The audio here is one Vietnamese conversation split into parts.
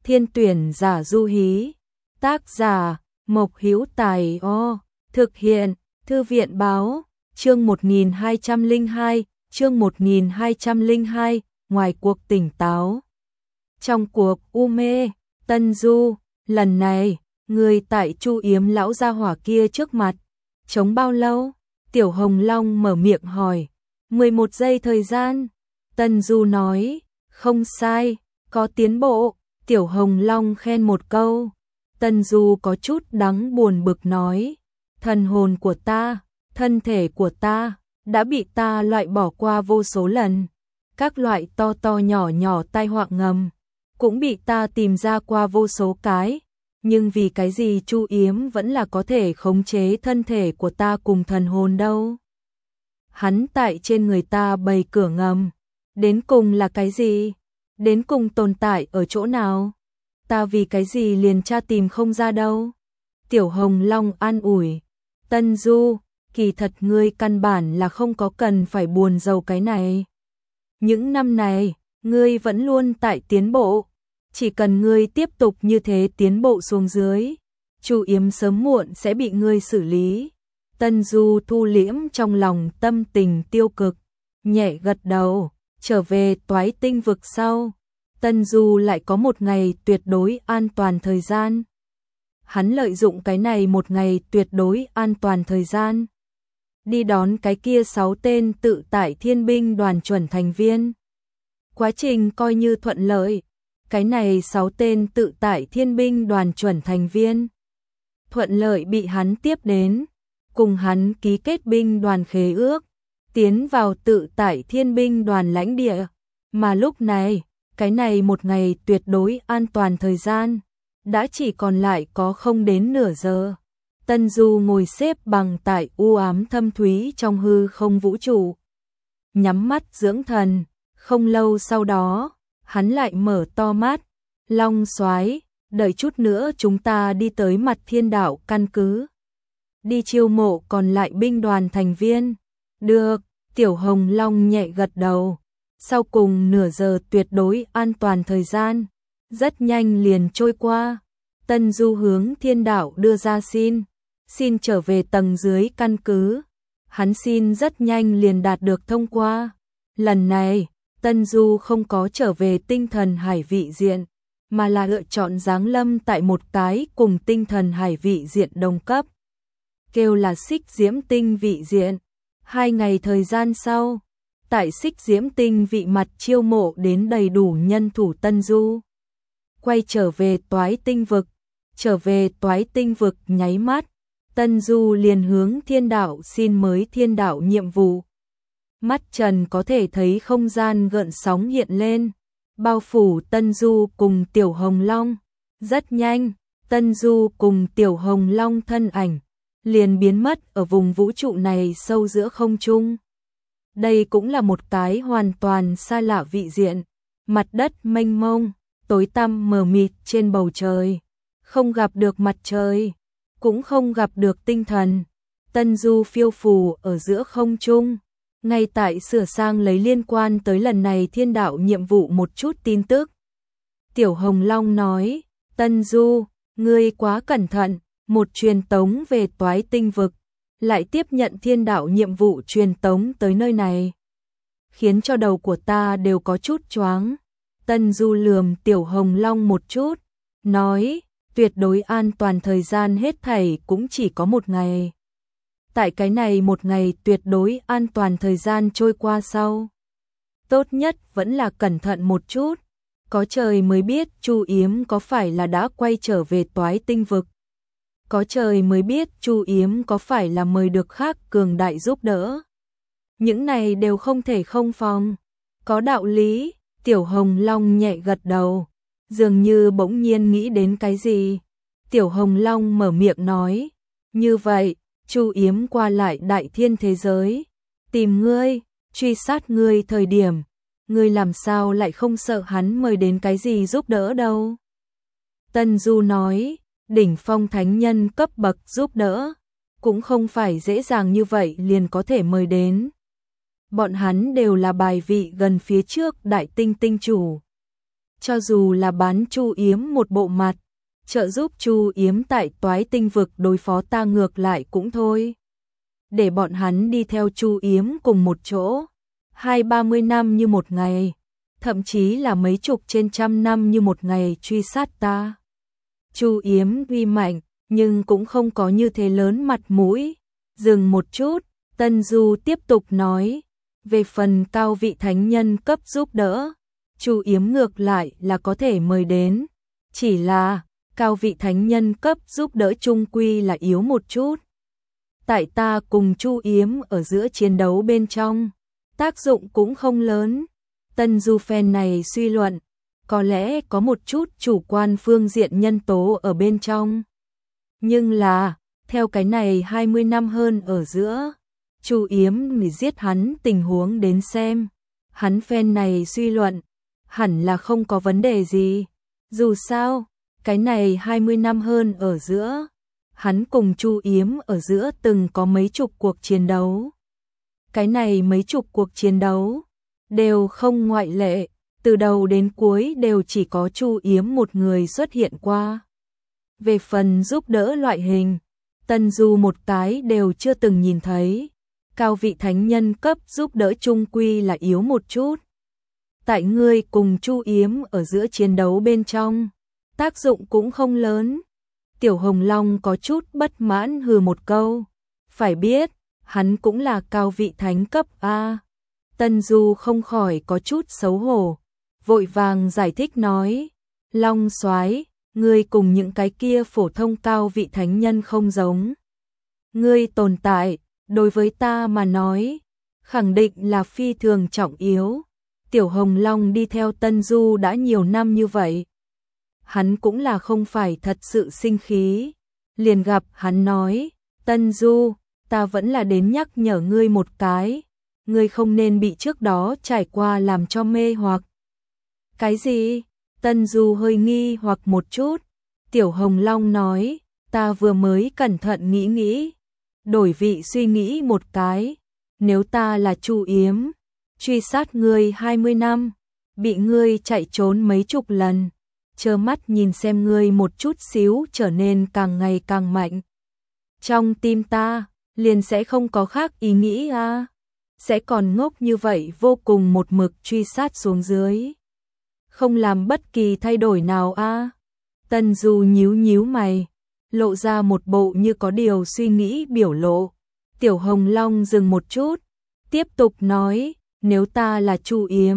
Thiên tuyển giả du hí. Tác giả Mộc Hữu Tài. Thực hiện Thư viện báo. Chương 1202, chương 1202, ngoài cuộc tỉnh táo. Trong cuộc u mê, Tân Du, lần này, người tại Chu Yếm lão gia hỏa kia trước mặt, chống bao lâu? Tiểu Hồng Long mở miệng hỏi. 11 giây thời gian. Tân Du nói, không sai, có tiến bộ. Tiểu Hồng Long khen một câu. Tân Du có chút đắng buồn bực nói, thần hồn của ta, thân thể của ta, đã bị ta loại bỏ qua vô số lần. Các loại to to nhỏ nhỏ tai họa ngầm, cũng bị ta tìm ra qua vô số cái. Nhưng vì cái gì Chu Yếm vẫn là có thể khống chế thân thể của ta cùng thần hồn đâu? Hắn tại trên người ta bày cửa ngầm. Đến cùng là cái gì? Đến cùng tồn tại ở chỗ nào? Ta vì cái gì liền tra tìm không ra đâu? Tiểu Hồng Long an ủi. Tân Du, kỳ thật ngươi căn bản là không có cần phải buồn rầu cái này. Những năm này, ngươi vẫn luôn tại tiến bộ. Chỉ cần ngươi tiếp tục như thế tiến bộ xuống dưới, Chu Yếm sớm muộn sẽ bị ngươi xử lý. Tân Du thu liễm trong lòng tâm tình tiêu cực, nhẹ gật đầu. Trở về Toái Tinh vực sau, Tân Du lại có một ngày tuyệt đối an toàn thời gian. Hắn lợi dụng cái này một ngày tuyệt đối an toàn thời gian, đi đón cái kia 6 tên tự tại thiên binh đoàn chuẩn thành viên. Quá trình coi như thuận lợi. Cái này 6 tên tự tại thiên binh đoàn chuẩn thành viên thuận lợi bị hắn tiếp đến, cùng hắn ký kết binh đoàn khế ước, tiến vào tự tại thiên binh đoàn lãnh địa. Mà lúc này, cái này một ngày tuyệt đối an toàn thời gian, đã chỉ còn lại có không đến nửa giờ. Tân Du ngồi xếp bằng tại u ám thâm thúy trong hư không vũ trụ, nhắm mắt dưỡng thần. Không lâu sau đó, hắn lại mở to mắt. Long Soái, đợi chút nữa chúng ta đi tới Mặt Thiên Đạo căn cứ, đi chiêu mộ còn lại binh đoàn thành viên. Được. Tiểu Hồng Long nhẹ gật đầu. Sau cùng nửa giờ tuyệt đối an toàn thời gian rất nhanh liền trôi qua. Tân Du hướng Thiên Đạo đưa ra xin trở về tầng dưới căn cứ. Hắn xin rất nhanh liền đạt được thông qua. Lần này, Tân Du không có trở về tinh thần hải vị diện, mà là lựa chọn giáng lâm tại một cái cùng tinh thần hải vị diện đồng cấp, kêu là Xích Diễm Tinh vị diện. 2 ngày thời gian sau, tại Xích Diễm Tinh vị mặt chiêu mộ đến đầy đủ nhân thủ. Tân Du quay trở về Toái Tinh vực. Trở về Toái Tinh vực nháy mắt, Tân Du liền hướng Thiên Đạo xin mới Thiên Đạo nhiệm vụ. Mắt trần có thể thấy không gian gợn sóng hiện lên, bao phủ Tân Du cùng Tiểu Hồng Long. Rất nhanh, Tân Du cùng Tiểu Hồng Long thân ảnh liền biến mất ở vùng vũ trụ này sâu giữa không trung. Đây cũng là một cái hoàn toàn xa lạ vị diện. Mặt đất mênh mông, tối tăm mờ mịt trên bầu trời, không gặp được mặt trời, cũng không gặp được tinh thần. Tân Du phiêu phù ở giữa không trung, ngay tại sửa sang lấy liên quan tới lần này Thiên Đạo nhiệm vụ một chút tin tức. Tiểu Hồng Long nói, Tân Du, ngươi quá cẩn thận, một truyền tống về Toái Tinh vực, lại tiếp nhận Thiên Đạo nhiệm vụ truyền tống tới nơi này, khiến cho đầu của ta đều có chút choáng. Tân Du lườm Tiểu Hồng Long một chút, nói, tuyệt đối an toàn thời gian hết thảy cũng chỉ có một ngày. Tại cái này một ngày tuyệt đối an toàn thời gian trôi qua sau, tốt nhất vẫn là cẩn thận một chút. Có trời mới biết Chu Yếm có phải là đã quay trở về Toái Tinh vực. Có trời mới biết Chu Yếm có phải là mời được khác cường đại giúp đỡ. Những này đều không thể không phòng. Có đạo lý. Tiểu Hồng Long nhẹ gật đầu, dường như bỗng nhiên nghĩ đến cái gì. Tiểu Hồng Long mở miệng nói, như vậy, Chu Yếm qua lại đại thiên thế giới, tìm ngươi, truy sát ngươi thời điểm, ngươi làm sao lại không sợ hắn mời đến cái gì giúp đỡ đâu. Tân Du nói, đỉnh phong thánh nhân cấp bậc giúp đỡ, cũng không phải dễ dàng như vậy liền có thể mời đến. Bọn hắn đều là bài vị gần phía trước đại tinh tinh chủ. cho dù là bán Chu Yếm một bộ mặt, trợ giúp Chu Yếm tại Toái Tinh vực đối phó ta ngược lại cũng thôi. Để bọn hắn đi theo Chu Yếm cùng một chỗ, 20-30 năm như một ngày, thậm chí là mấy chục trên trăm năm như một ngày truy sát ta. Chu Yếm uy mạnh, nhưng cũng không có như thế lớn mặt mũi. Dừng một chút, Tân Du tiếp tục nói, về phần cao vị thánh nhân cấp giúp đỡ, Chu Yếm ngược lại là có thể mời đến, chỉ là cao vị thánh nhân cấp giúp đỡ chung quy là yếu một chút. Tại ta cùng Chu Yếm ở giữa chiến đấu bên trong, tác dụng cũng không lớn. Tân Du phen này suy luận, có lẽ có một chút chủ quan phương diện nhân tố ở bên trong. Nhưng là, theo cái này 20 năm hơn ở giữa, Chu Yếm thì giết hắn tình huống đến xem. Hắn phen này suy luận, hẳn là không có vấn đề gì. Dù sao, cái này 20 năm hơn ở giữa, hắn cùng Chu Yếm ở giữa từng có mấy chục cuộc chiến đấu. Cái này mấy chục cuộc chiến đấu, đều không ngoại lệ, từ đầu đến cuối đều chỉ có Chu Yếm một người xuất hiện qua. Về phần giúp đỡ loại hình, Tân Du một cái đều chưa từng nhìn thấy. Cao vị thánh nhân cấp giúp đỡ chung quy là yếu một chút. Tại ngươi cùng Chu Yếm ở giữa chiến đấu bên trong, tác dụng cũng không lớn. Tiểu Hồng Long có chút bất mãn hừ một câu. Phải biết, hắn cũng là cao vị thánh cấp A. Tân Du không khỏi có chút xấu hổ, vội vàng giải thích nói, Long soái, ngươi cùng những cái kia phổ thông cao vị thánh nhân không giống. Ngươi tồn tại, đối với ta mà nói, khẳng định là phi thường trọng yếu. Tiểu Hồng Long đi theo Tân Du đã nhiều năm như vậy. Hắn cũng là không phải thật sự sinh khí. Liền gặp hắn nói, Tân Du, ta vẫn là đến nhắc nhở ngươi một cái. Ngươi không nên bị trước đó trải qua làm cho mê hoặc. Cái gì? Tân Du hơi nghi hoặc một chút. Tiểu Hồng Long nói, ta vừa mới cẩn thận nghĩ, đổi vị suy nghĩ một cái. Nếu ta là Chu Yếm, truy sát ngươi 20 năm, bị ngươi chạy trốn mấy chục lần, trơ mắt nhìn xem ngươi một chút xíu trở nên càng ngày càng mạnh. Trong tim ta, liền sẽ không có khác ý nghĩ à, sẽ còn ngốc như vậy vô cùng một mực truy sát xuống dưới. Không làm bất kỳ thay đổi nào à. Tân Du nhíu mày, lộ ra một bộ như có điều suy nghĩ biểu lộ. Tiểu Hồng Long dừng một chút, tiếp tục nói, nếu ta là Chu Yếm,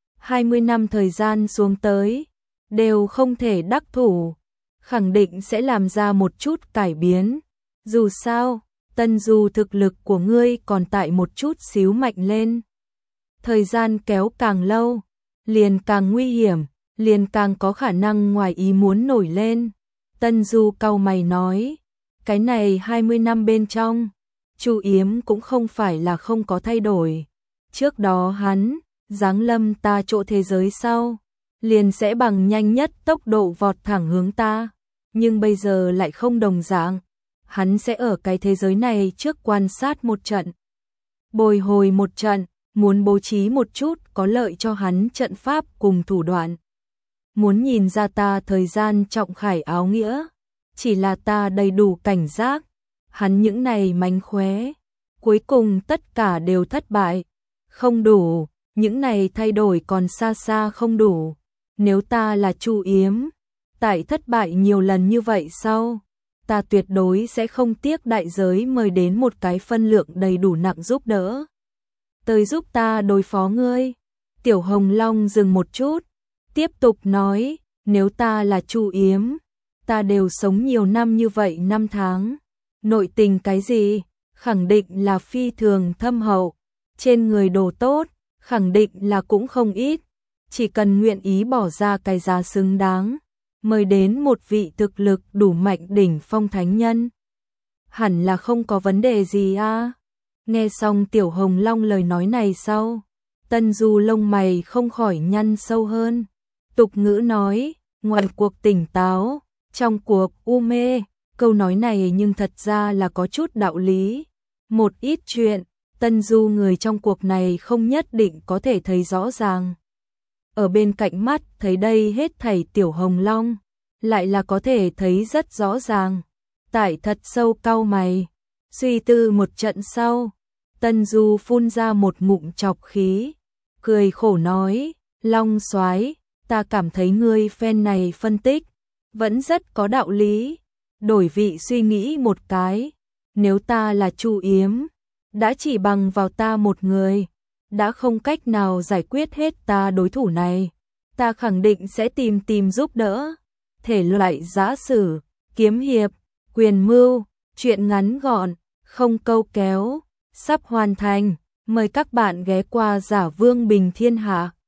20 năm thời gian xuống tới, đều không thể đắc thủ, khẳng định sẽ làm ra một chút cải biến. Dù sao, Tân Du thực lực của ngươi còn tại một chút xíu mạnh lên. Thời gian kéo càng lâu, liền càng nguy hiểm, liền càng có khả năng ngoài ý muốn nổi lên. Tân Du cau mày nói, cái này 20 năm bên trong, Chu Yếm cũng không phải là không có thay đổi. Trước đó hắn, giáng lâm ta chỗ thế giới sau, liền sẽ bằng nhanh nhất tốc độ vọt thẳng hướng ta. Nhưng bây giờ lại không đồng dạng. Hắn sẽ ở cái thế giới này trước quan sát một trận, bồi hồi một trận, muốn bố trí một chút có lợi cho hắn trận pháp cùng thủ đoạn. Muốn nhìn ra ta thời gian trọng khải áo nghĩa, chỉ là ta đầy đủ cảnh giác, hắn những này mánh khóe, cuối cùng tất cả đều thất bại. Không đủ, những này thay đổi còn xa xa không đủ. Nếu ta là Chu Yếm, tại thất bại nhiều lần như vậy sau, ta tuyệt đối sẽ không tiếc đại giới mời đến một cái phân lượng đầy đủ nặng giúp đỡ. Tới giúp ta đối phó ngươi. Tiểu Hồng Long dừng một chút, tiếp tục nói, nếu ta là Chu Yếm, ta đều sống nhiều năm như vậy năm tháng. Nội tình cái gì, khẳng định là phi thường thâm hậu. Trên người đồ tốt, khẳng định là cũng không ít. Chỉ cần nguyện ý bỏ ra cái giá xứng đáng, mời đến một vị thực lực đủ mạnh đỉnh phong thánh nhân, hẳn là không có vấn đề gì à. Nghe xong Tiểu Hồng Long lời nói này sau, Tân Du lông mày không khỏi nhăn sâu hơn. Tục ngữ nói, ngoài cuộc tỉnh táo, trong cuộc u mê. Câu nói này nhưng thật ra là có chút đạo lý. Một ít chuyện, Tân Du người trong cuộc này không nhất định có thể thấy rõ ràng. ở bên cạnh mắt thấy đây hết thảy Tiểu Hồng Long, lại là có thể thấy rất rõ ràng. Tại thật sâu cau mày, suy tư một trận sau, Tân Du phun ra một ngụm trọc khí, cười khổ nói, Long soái, ta cảm thấy ngươi phen này phân tích vẫn rất có đạo lý. Đổi vị suy nghĩ một cái, nếu ta là Chu Yếm, đã chỉ bằng vào ta một người, đã không cách nào giải quyết hết ta đối thủ này, ta khẳng định sẽ tìm giúp đỡ. Thể loại giã sử, kiếm hiệp, quyền mưu, truyện ngắn gọn, không câu kéo, sắp hoàn thành. Mời các bạn ghé qua Giả Vương Bình Thiên Hạ.